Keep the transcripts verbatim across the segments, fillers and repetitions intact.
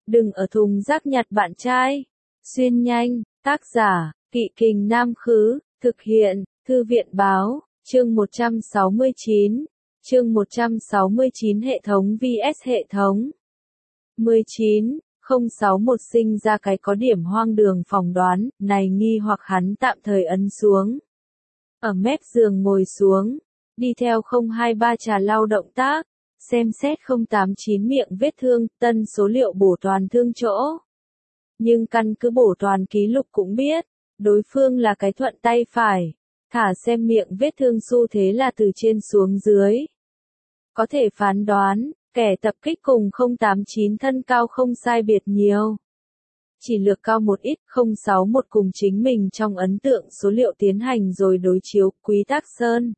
Đừng ở thùng rác nhặt bạn trai. Xuyên nhanh, tác giả, Kỵ Kình Nam Khứ, thực hiện, Thư viện Báo, chương một trăm sáu mươi chín, chương một trăm sáu mươi chín hệ thống vs hệ thống. mười chín, không sáu một sinh ra cái có điểm hoang đường phỏng đoán, này nghi hoặc hắn tạm thời ấn xuống. Ở mép giường ngồi xuống, đi theo không hai ba trà lau động tác, xem xét không tám chín miệng vết thương, tân số liệu bổ toàn thương chỗ. Nhưng căn cứ bổ toàn ký lục cũng biết, đối phương là cái thuận tay phải, thả xem miệng vết thương xu thế là từ trên xuống dưới. Có thể phán đoán, kẻ tập kích cùng không tám chín thân cao không sai biệt nhiều. Chỉ lược cao một ít, không sáu một cùng chính mình trong ấn tượng số liệu tiến hành rồi đối chiếu, Quý Tác Sơn.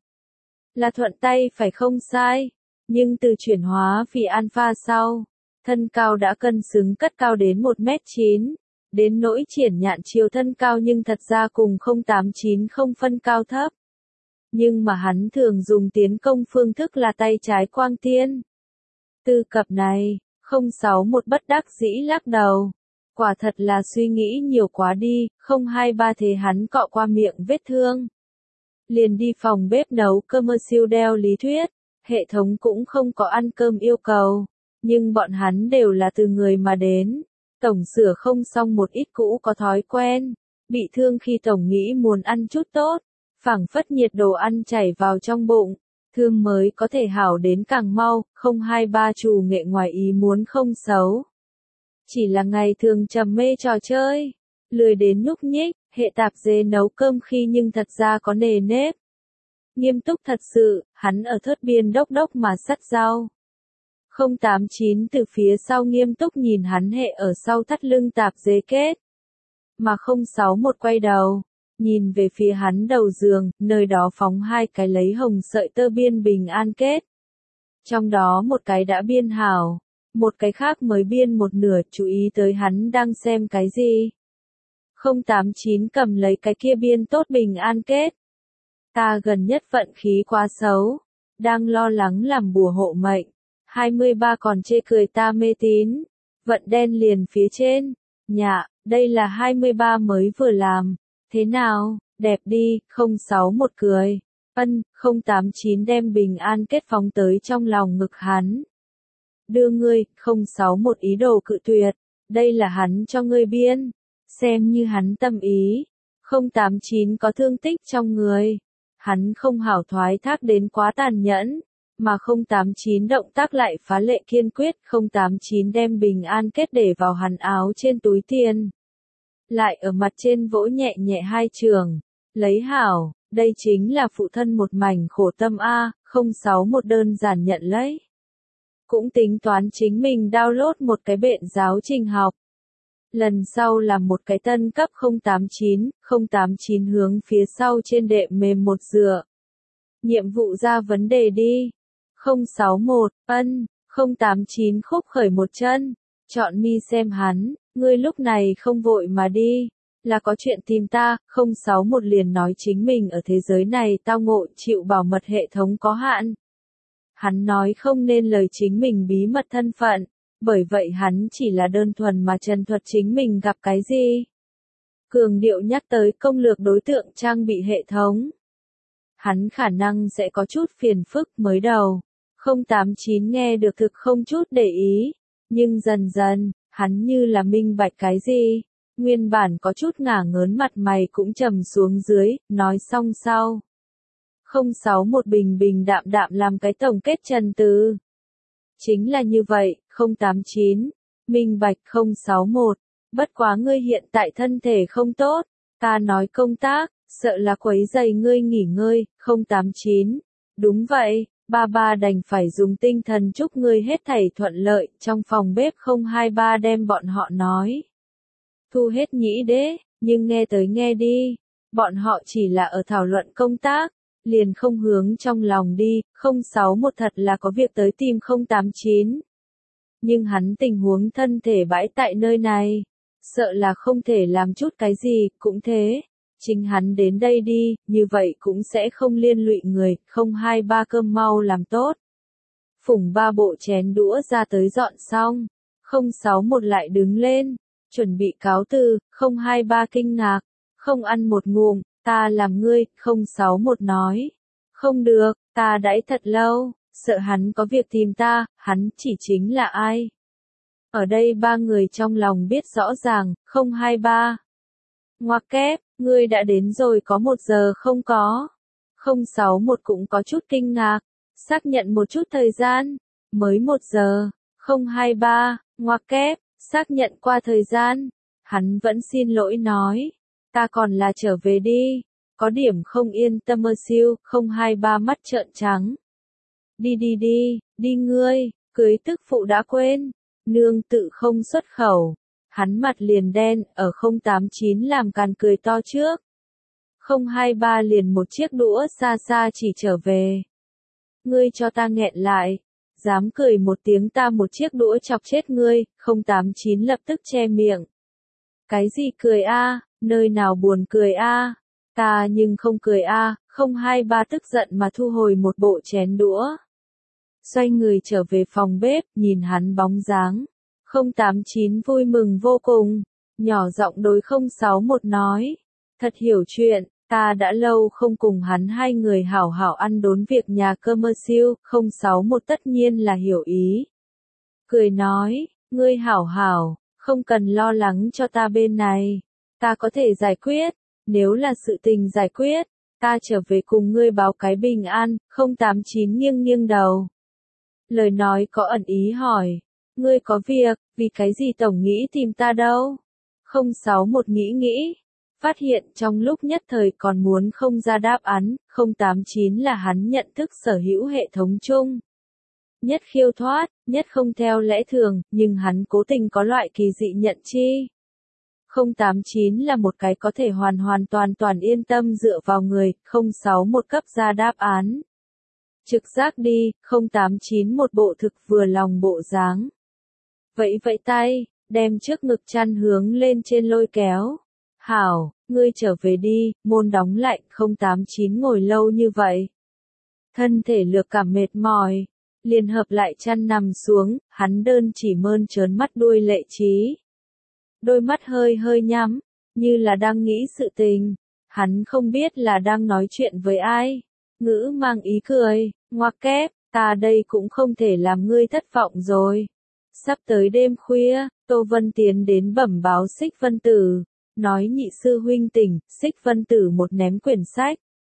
Là thuận tay phải không sai, nhưng từ chuyển hóa phi alpha sau, thân cao đã cân xứng cất cao đến một mét chín, đến nỗi triển nhạn chiều thân cao nhưng thật ra cùng không tám chín không phân cao thấp. Nhưng mà hắn thường dùng tiến công phương thức là tay trái quang tiên. Từ cặp này, không sáu một bất đắc dĩ lắc đầu. Quả thật là suy nghĩ nhiều quá đi, không hai ba thế hắn cọ qua miệng vết thương. Liền đi phòng bếp nấu cơm siêu đeo lý thuyết, hệ thống cũng không có ăn cơm yêu cầu, nhưng bọn hắn đều là từ người mà đến. Tổng sửa không xong một ít cũ có thói quen, bị thương khi tổng nghĩ muốn ăn chút tốt, phảng phất nhiệt đồ ăn chảy vào trong bụng, thương mới có thể hảo đến càng mau, không hai ba chủ nghệ ngoài ý muốn không xấu. Chỉ là ngày thường trầm mê trò chơi, lười đến nhúc nhích, hệ tạp dề nấu cơm khi nhưng thật ra có nề nếp. Nghiêm túc thật sự, hắn ở thớt biên đốc đốc mà sắt rau. không tám chín từ phía sau nghiêm túc nhìn hắn hệ ở sau thắt lưng tạp dề kết. Mà không sáu một quay đầu, nhìn về phía hắn đầu giường, nơi đó phóng hai cái lấy hồng sợi tơ biên bình an kết. Trong đó một cái đã biên hảo, một cái khác mới biên một nửa, chú ý tới hắn đang xem cái gì. không tám chín cầm lấy cái kia biên tốt bình an kết. Ta gần nhất vận khí quá xấu, đang lo lắng làm bùa hộ mệnh. hai mươi ba còn chê cười ta mê tín, vận đen liền phía trên. Nhạ, đây là hai mươi ba mới vừa làm, thế nào, đẹp đi, không sáu một cười. Ân, không tám chín đem bình an kết phóng tới trong lòng ngực hắn. Đưa ngươi, không sáu một ý đồ cự tuyệt, đây là hắn cho ngươi biên, xem như hắn tâm ý. không tám chín có thương tích trong người, hắn không hảo thoái thác đến quá tàn nhẫn, mà không tám chín động tác lại phá lệ kiên quyết, không tám chín đem bình an kết để vào hắn áo trên túi tiền. Lại ở mặt trên vỗ nhẹ nhẹ hai trường, lấy hảo, đây chính là phụ thân một mảnh khổ tâm a, không sáu một đơn giản nhận lấy. Cũng tính toán chính mình download một cái bện giáo trình học. Lần sau làm một cái tân cấp không tám chín, không tám chín hướng phía sau trên đệm mềm một dựa. Nhiệm vụ ra vấn đề đi. không sáu một, ân, không tám chín khúc khởi một chân. Chọn mi xem hắn, ngươi lúc này không vội mà đi. Là có chuyện tìm ta, không sáu một liền nói chính mình ở thế giới này tao ngộ chịu bảo mật hệ thống có hạn. Hắn nói không nên lời chính mình bí mật thân phận, bởi vậy hắn chỉ là đơn thuần mà trần thuật chính mình gặp cái gì. Cường điệu nhắc tới công lược đối tượng trang bị hệ thống. Hắn khả năng sẽ có chút phiền phức mới đầu. không tám chín nghe được thực không chút để ý, nhưng dần dần, hắn như là minh bạch cái gì. Nguyên bản có chút ngả ngớn mặt mày cũng trầm xuống dưới, nói xong sau. không sáu một bình bình đạm đạm làm cái tổng kết trần từ. Chính là như vậy, không tám chín, minh bạch không sáu một, bất quá ngươi hiện tại thân thể không tốt, ta nói công tác, sợ là quấy rầy ngươi nghỉ ngơi, không tám chín, đúng vậy, ba ba đành phải dùng tinh thần chúc ngươi hết thảy thuận lợi, trong phòng bếp không hai ba đem bọn họ nói. Thu hết nhĩ đế, nhưng nghe tới nghe đi, bọn họ chỉ là ở thảo luận công tác. Liền không hướng trong lòng đi, không sáu một thật là có việc tới tìm không tám chín. Nhưng hắn tình huống thân thể bãi tại nơi này, sợ là không thể làm chút cái gì, cũng thế. Chính hắn đến đây đi, như vậy cũng sẽ không liên lụy người, không hai ba cơm mau làm tốt. Phủng ba bộ chén đũa ra tới dọn xong, không sáu một lại đứng lên, chuẩn bị cáo từ, không hai ba kinh ngạc, không ăn một ngụm, ta làm ngươi, không sáu một nói. Không được, ta đãi thật lâu, sợ hắn có việc tìm ta, hắn chỉ chính là ai. Ở đây ba người trong lòng biết rõ ràng, không hai ba. Ngoặc kép, ngươi đã đến rồi có một giờ không có. Không sáu một cũng có chút kinh ngạc, xác nhận một chút thời gian, mới một giờ, không hai ba, ngoặc kép, xác nhận qua thời gian. Hắn vẫn xin lỗi nói, ta còn là trở về đi, có điểm không yên tâm mơ siêu, không hai ba mắt trợn trắng. Đi đi đi, đi ngươi, cưới tức phụ đã quên, nương tự không xuất khẩu. Hắn mặt liền đen, ở không tám chín làm càn cười to trước. không hai ba liền một chiếc đũa xa xa chỉ trở về. Ngươi cho ta nghẹn lại, dám cười một tiếng ta một chiếc đũa chọc chết ngươi, không tám chín lập tức che miệng. Cái gì cười a, nơi nào buồn cười a, ta nhưng không cười a, không hai ba tức giận mà thu hồi một bộ chén đũa. Xoay người trở về phòng bếp, nhìn hắn bóng dáng. không tám chín vui mừng vô cùng, nhỏ giọng đối không sáu một nói. Thật hiểu chuyện, ta đã lâu không cùng hắn hai người hảo hảo ăn đốn việc nhà cơ mơ siêu, không sáu một tất nhiên là hiểu ý. Cười nói, ngươi hảo hảo, không cần lo lắng cho ta bên này, ta có thể giải quyết, nếu là sự tình giải quyết, ta trở về cùng ngươi báo cái bình an, không tám chín nghiêng nghiêng đầu. Lời nói có ẩn ý hỏi, ngươi có việc, vì cái gì tổng nghĩ tìm ta đâu? không sáu một nghĩ nghĩ, phát hiện trong lúc nhất thời còn muốn không ra đáp án, không tám chín là hắn nhận thức sở hữu hệ thống chung. Nhất khiêu thoát, nhất không theo lẽ thường, nhưng hắn cố tình có loại kỳ dị nhận chi. không tám chín là một cái có thể hoàn hoàn toàn toàn yên tâm dựa vào người, không sáu một cấp ra đáp án. Trực giác đi, không tám chín một bộ thực vừa lòng bộ dáng. Vẫy vẫy tay, đem trước ngực chăn hướng lên trên lôi kéo. Hảo, ngươi trở về đi, môn đóng lại, không tám chín ngồi lâu như vậy. Thân thể lược cảm mệt mỏi, liền hợp lại chăn nằm xuống, hắn đơn chỉ mơn trớn mắt đuôi lệ trí. Đôi mắt hơi hơi nhắm, như là đang nghĩ sự tình. Hắn không biết là đang nói chuyện với ai. Ngữ mang ý cười, ngoặc kép, ta đây cũng không thể làm ngươi thất vọng rồi. Sắp tới đêm khuya, Tô Vân tiến đến bẩm báo Xích Vân Tử, nói nhị sư huynh tỉnh, Xích Vân Tử một ném quyển sách.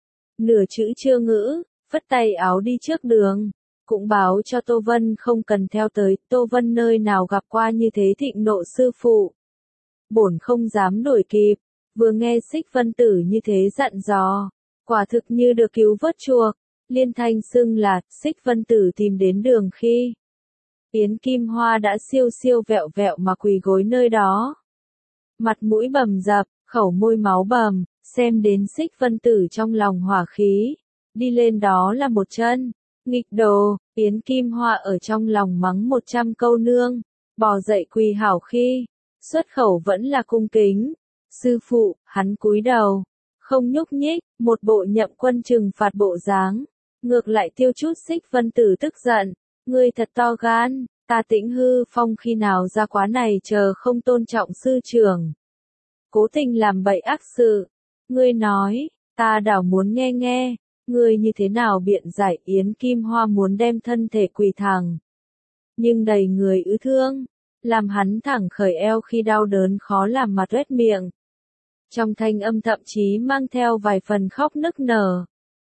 Nửa chữ chưa ngữ, phất tay áo đi trước đường, cũng báo cho Tô Vân không cần theo tới, Tô Vân nơi nào gặp qua như thế thịnh nộ sư phụ. Bổn không dám đuổi kịp, vừa nghe Xích Vân Tử như thế dặn dò, quả thực như được cứu vớt chuộc, liên thanh xưng là, Xích Vân Tử tìm đến đường khi. Yến Kim Hoa đã siêu siêu vẹo vẹo mà quỳ gối nơi đó. Mặt mũi bầm dập, khẩu môi máu bầm, xem đến Xích Vân Tử trong lòng hỏa khí. Đi lên đó là một chân. Nghịch đồ, Yến Kim Hoa ở trong lòng mắng một trăm câu nương. Bò dậy quỳ hảo khi. Xuất khẩu vẫn là cung kính. Sư phụ, hắn cúi đầu. Không nhúc nhích, một bộ nhậm quân trừng phạt bộ dáng. Ngược lại tiêu chút Xích Vân Tử tức giận. Ngươi thật to gan, ta Tĩnh Hư Phong khi nào ra quá này chờ không tôn trọng sư trưởng. Cố tình làm bậy ác sự. Ngươi nói, ta đảo muốn nghe nghe, ngươi như thế nào biện giải. Yến Kim Hoa muốn đem thân thể quỳ thẳng. Nhưng đầy người ứ thương, làm hắn thẳng khởi eo khi đau đớn khó làm mà tuét miệng. Trong thanh âm thậm chí mang theo vài phần khóc nức nở.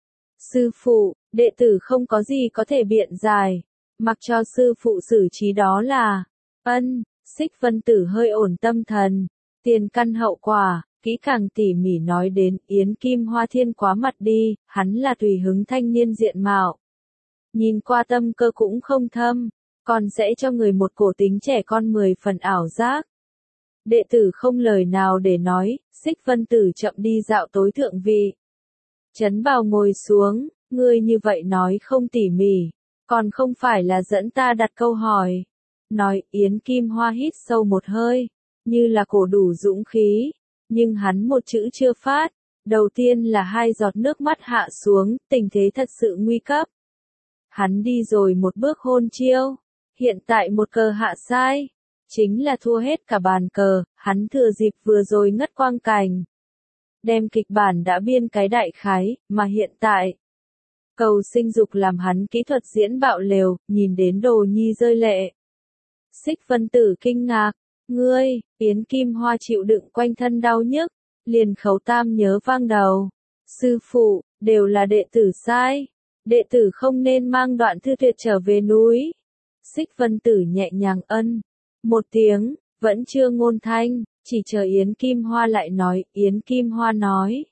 Sư phụ, đệ tử không có gì có thể biện giải. Mặc cho sư phụ xử trí đó là, ân, Xích Vân Tử hơi ổn tâm thần, tiền căn hậu quả, kỹ càng tỉ mỉ nói đến. Yến Kim Hoa thiên quá mặt đi, hắn là tùy hứng thanh niên diện mạo. Nhìn qua tâm cơ cũng không thâm, còn sẽ cho người một cổ tính trẻ con mười phần ảo giác. Đệ tử không lời nào để nói, Xích Vân Tử chậm đi dạo tối thượng vị. Trấn Bào ngồi xuống, ngươi như vậy nói không tỉ mỉ. Còn không phải là dẫn ta đặt câu hỏi. Nói, Yến Kim Hoa hít sâu một hơi, như là cổ đủ dũng khí, nhưng hắn một chữ chưa phát. Đầu tiên là hai giọt nước mắt hạ xuống, tình thế thật sự nguy cấp. Hắn đi rồi một bước hôn chiêu, hiện tại một cờ hạ sai, chính là thua hết cả bàn cờ, hắn thừa dịp vừa rồi ngất quang cảnh. Đem kịch bản đã biên cái đại khái, mà hiện tại. Cầu sinh dục làm hắn kỹ thuật diễn bạo lều, nhìn đến Đồ Nhi rơi lệ. Xích Vân Tử kinh ngạc, ngươi, Yến Kim Hoa chịu đựng quanh thân đau nhức, liền khấu tam nhớ vang đầu. Sư phụ, đều là đệ tử sai, đệ tử không nên mang Đoạn Thư Tuyệt trở về núi. Xích Vân Tử nhẹ nhàng ân, một tiếng, vẫn chưa ngôn thanh, chỉ chờ Yến Kim Hoa lại nói, Yến Kim Hoa nói.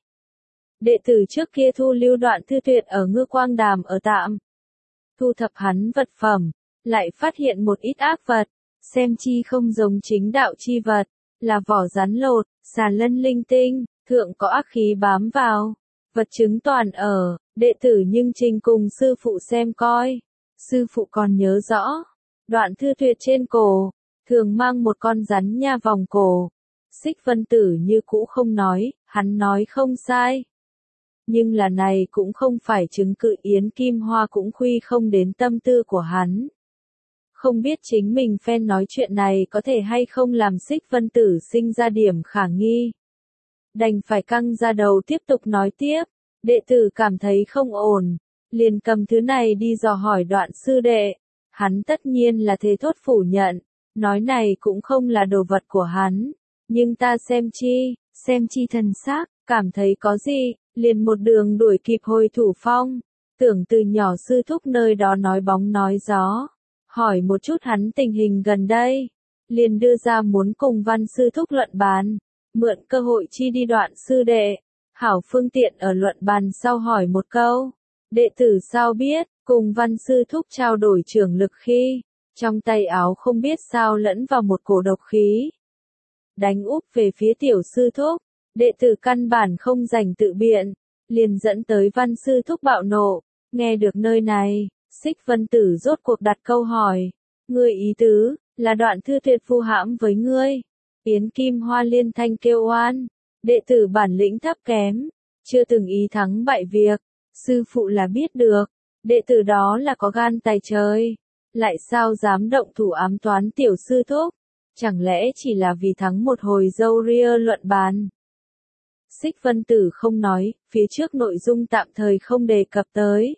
Đệ tử trước kia thu lưu Đoạn Thư Tuyệt ở Ngư Quang Đàm ở tạm. Thu thập hắn vật phẩm, lại phát hiện một ít ác vật, xem chi không giống chính đạo chi vật, là vỏ rắn lột, xà lân linh tinh, thượng có ác khí bám vào. Vật chứng toàn ở, đệ tử nhưng trình cùng sư phụ xem coi. Sư phụ còn nhớ rõ, Đoạn Thư Tuyệt trên cổ, thường mang một con rắn nha vòng cổ. Xích Vân Tử như cũ không nói, hắn nói không sai. Nhưng là này cũng không phải chứng cự, Yến Kim Hoa cũng khuy không đến tâm tư của hắn. Không biết chính mình phen nói chuyện này có thể hay không làm Xích Vân Tử sinh ra điểm khả nghi. Đành phải căng ra đầu tiếp tục nói tiếp, đệ tử cảm thấy không ổn, liền cầm thứ này đi dò hỏi Đoạn sư đệ. Hắn tất nhiên là thế thốt phủ nhận, nói này cũng không là đồ vật của hắn, nhưng ta xem chi, xem chi thần xác, cảm thấy có gì, liền một đường đuổi kịp Hồi Thủ Phong, tưởng từ nhỏ sư thúc nơi đó nói bóng nói gió, hỏi một chút hắn tình hình gần đây, liền đưa ra muốn cùng Văn sư thúc luận bàn, mượn cơ hội chi đi Đoạn sư đệ, hảo phương tiện ở luận bàn sau hỏi một câu, đệ tử sao biết, cùng Văn sư thúc trao đổi trưởng lực khi, trong tay áo không biết sao lẫn vào một cổ độc khí. Đánh úp về phía tiểu sư thúc, đệ tử căn bản không rảnh tự biện, liền dẫn tới Văn sư thúc bạo nộ, nghe được nơi này, Xích Vân Tử rốt cuộc đặt câu hỏi, ngươi ý tứ, là Đoạn Thư Tuyệt vu hãm với ngươi. Yến Kim Hoa liên thanh kêu oan, đệ tử bản lĩnh thấp kém, chưa từng ý thắng bại việc, sư phụ là biết được, đệ tử đó là có gan tài trời, lại sao dám động thủ ám toán tiểu sư thúc, chẳng lẽ chỉ là vì thắng một hồi dâu ria luận bàn. Xích Vân Tử không nói, phía trước nội dung tạm thời không đề cập tới.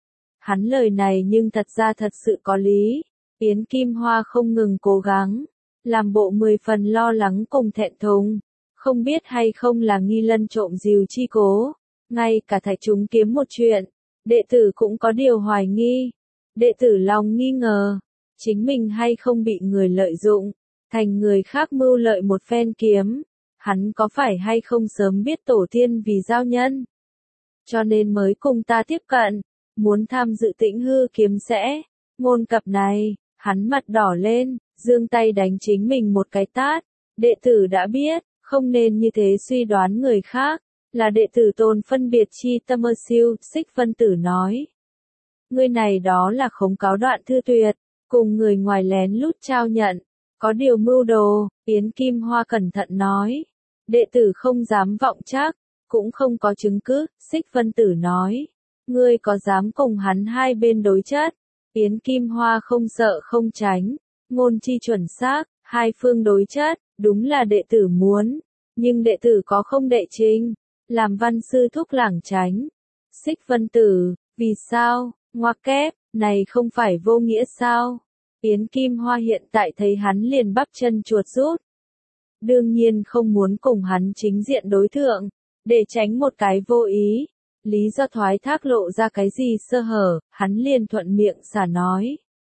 Hắn lời này nhưng thật ra thật sự có lý, Yến Kim Hoa không ngừng cố gắng, làm bộ mười phần lo lắng cùng thẹn thùng, không biết hay không là nghi lân trộm dìu chi cố, ngay cả thạch chúng kiếm một chuyện, đệ tử cũng có điều hoài nghi, đệ tử lòng nghi ngờ, chính mình hay không bị người lợi dụng, thành người khác mưu lợi một phen kiếm, hắn có phải hay không sớm biết tổ tiên vì giao nhân, cho nên mới cùng ta tiếp cận, muốn tham dự Tĩnh Hư kiếm sẽ, ngôn cập này, hắn mặt đỏ lên, giương tay đánh chính mình một cái tát, đệ tử đã biết, không nên như thế suy đoán người khác, là đệ tử tôn phân biệt chi tâm ơ siêu, Xích Vân Tử nói. Người này đó là khống cáo Đoạn Thư Tuyệt, cùng người ngoài lén lút trao nhận, có điều mưu đồ, Yến Kim Hoa cẩn thận nói. Đệ tử không dám vọng chắc, cũng không có chứng cứ, Xích Vân Tử nói. Ngươi có dám cùng hắn hai bên đối chất? Yến Kim Hoa không sợ không tránh, ngôn chi chuẩn xác, hai phương đối chất, đúng là đệ tử muốn, nhưng đệ tử có không đệ trình, làm Văn sư thúc lảng tránh. Xích Vân Tử, vì sao, ngoặc kép, này không phải vô nghĩa sao? Yến Kim Hoa hiện tại thấy hắn liền bắp chân chuột rút. Đương nhiên không muốn cùng hắn chính diện đối thượng, để tránh một cái vô ý. Lý do thoái thác lộ ra cái gì sơ hở, hắn liền thuận miệng xả nói.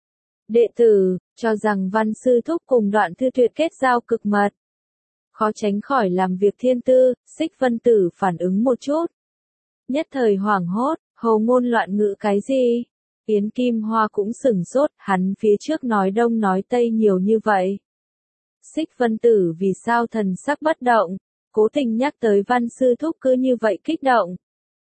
Đệ tử, cho rằng Văn sư thúc cùng Đoạn Thư Tuyệt kết giao cực mật. Khó tránh khỏi làm việc thiên tư, Xích Vân Tử phản ứng một chút. Nhất thời hoảng hốt, hồ ngôn loạn ngữ cái gì? Yến Kim Hoa cũng sửng sốt, hắn phía trước nói đông nói tây nhiều như vậy. Xích Vân Tử vì sao thần sắc bất động, cố tình nhắc tới Văn sư thúc cứ như vậy kích động.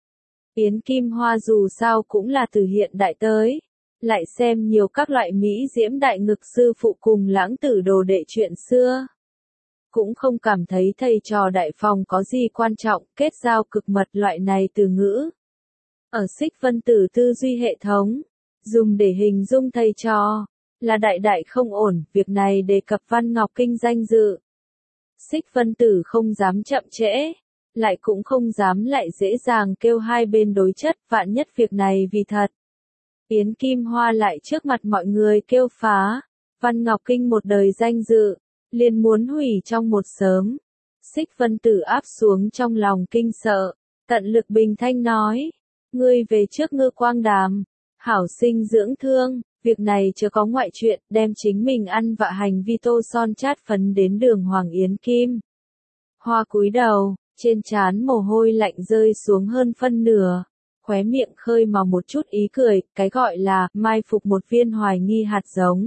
Yến Kim Hoa dù sao cũng là từ hiện đại tới, lại xem nhiều các loại mỹ diễm đại ngực sư phụ cùng lãng tử đồ đệ chuyện xưa. Cũng không cảm thấy thầy trò đại phòng có gì quan trọng, kết giao cực mật loại này từ ngữ. Ở Xích Vân Tử tư duy hệ thống, dùng để hình dung thầy trò, là đại đại không ổn, việc này đề cập Văn Ngọc Kinh danh dự. Xích Vân Tử không dám chậm trễ, lại cũng không dám lại dễ dàng kêu hai bên đối chất, vạn nhất việc này vì thật. Yến Kim Hoa lại trước mặt mọi người kêu phá, Văn Ngọc Kinh một đời danh dự, liền muốn hủy trong một sớm. Xích Vân Tử áp xuống trong lòng kinh sợ, tận lực bình thanh nói, ngươi về trước Ngư Quang Đàm, hảo sinh dưỡng thương, việc này chưa có ngoại chuyện, đem chính mình ăn vạ hành vi tô son chát phấn đến đường Hoàng Yến Kim. Hoa cúi đầu, trên trán mồ hôi lạnh rơi xuống hơn phân nửa, khóe miệng khơi màu một chút ý cười, cái gọi là mai phục một viên hoài nghi hạt giống.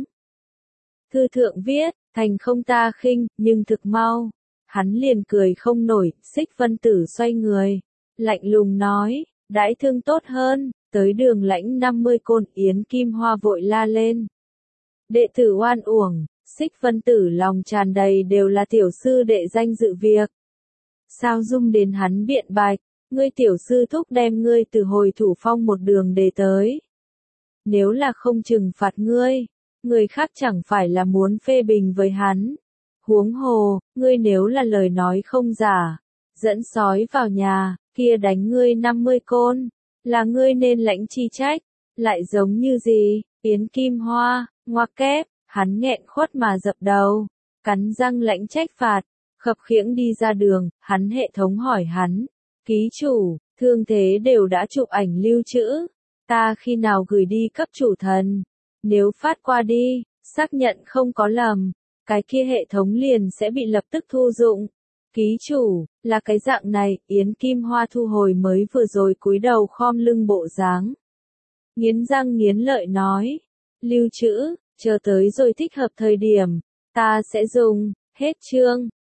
Thư thượng viết, thành không ta khinh, nhưng thực mau. Hắn liền cười không nổi, Xích Vân Tử xoay người, lạnh lùng nói, đãi thương tốt hơn, tới đường lãnh năm mươi côn. Yến Kim Hoa vội la lên. Đệ tử oan uổng, Xích Vân Tử lòng tràn đầy đều là tiểu sư đệ danh dự việc. Sao dung đến hắn biện bạch, ngươi tiểu sư thúc đem ngươi từ hồi thủ phong một đường đề tới. Nếu là không trừng phạt ngươi, người khác chẳng phải là muốn phê bình với hắn. Huống hồ, ngươi nếu là lời nói không giả, dẫn sói vào nhà, kia đánh ngươi năm mươi côn, là ngươi nên lãnh chi trách, lại giống như gì, Yến Kim Hoa, ngoặc kép, hắn nghẹn khuất mà dập đầu, cắn răng lãnh trách phạt, khập khiễng đi ra đường, hắn hệ thống hỏi hắn, ký chủ, thương thế đều đã chụp ảnh lưu trữ, ta khi nào gửi đi cấp chủ thần, nếu phát qua đi, xác nhận không có lầm. Cái kia hệ thống liền sẽ bị lập tức thu dụng. Ký chủ, là cái dạng này, Yến Kim Hoa thu hồi mới vừa rồi cúi đầu khom lưng bộ dáng. Nghiến răng nghiến lợi nói, lưu trữ, chờ tới rồi thích hợp thời điểm, ta sẽ dùng, hết chương.